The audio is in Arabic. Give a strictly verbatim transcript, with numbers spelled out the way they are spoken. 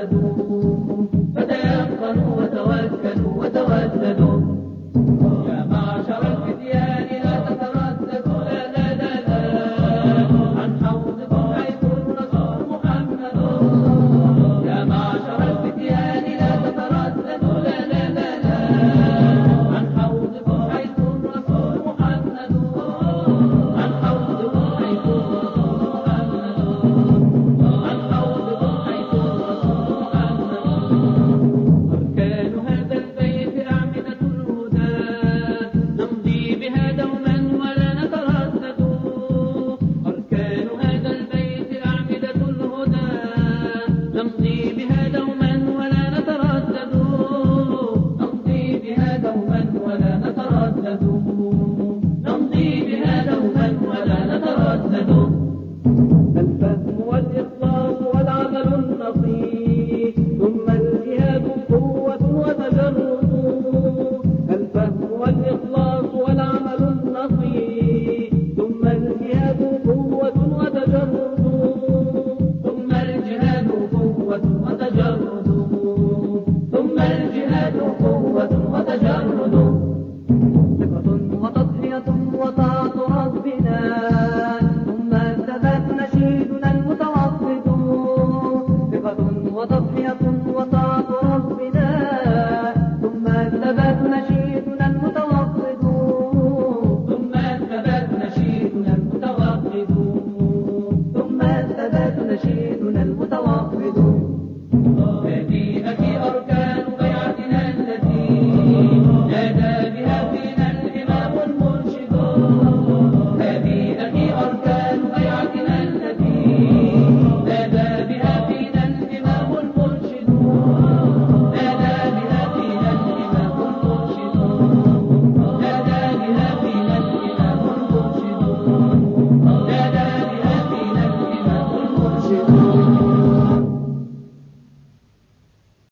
فترددوا فتيقنوا وتوكلوا وتوددوا. يا معشر الفتيان لا تترددوا، لا لا لا لا عن حوضكم حيث الرسول محمد. يا معشر الفتيان لا تترددوا، لا لا لا لا عن حوضكم حيث الرسول محمد. عن حوضكم حيث الرسول محمد. عن حوضكم حيث الرسول محمد. أركان هذا البيت أعمدة الهدى، نمضي بها دوما ولا نتردد. أركان هذا البيت أعمدة الهدى، نمضي بها دوما ولا نتردد. نمضي بها دوما ولا نتردد. نمضي بها دوما ولا نتردد. الفهم والإخلاص والعمل النصيح، ثم الجهاد قوة وتجرد. الفهم والإخلاص والعمل النصيح، ثم الجهاد قوة وتجرد. ثم الجهاد قوة وتجرد. ثم الجهاد قوة وتجرد. ثقة وتضحية وطاعة ربنا، ثم الثبات نشيدنا المتوقد. ثقة وتضحية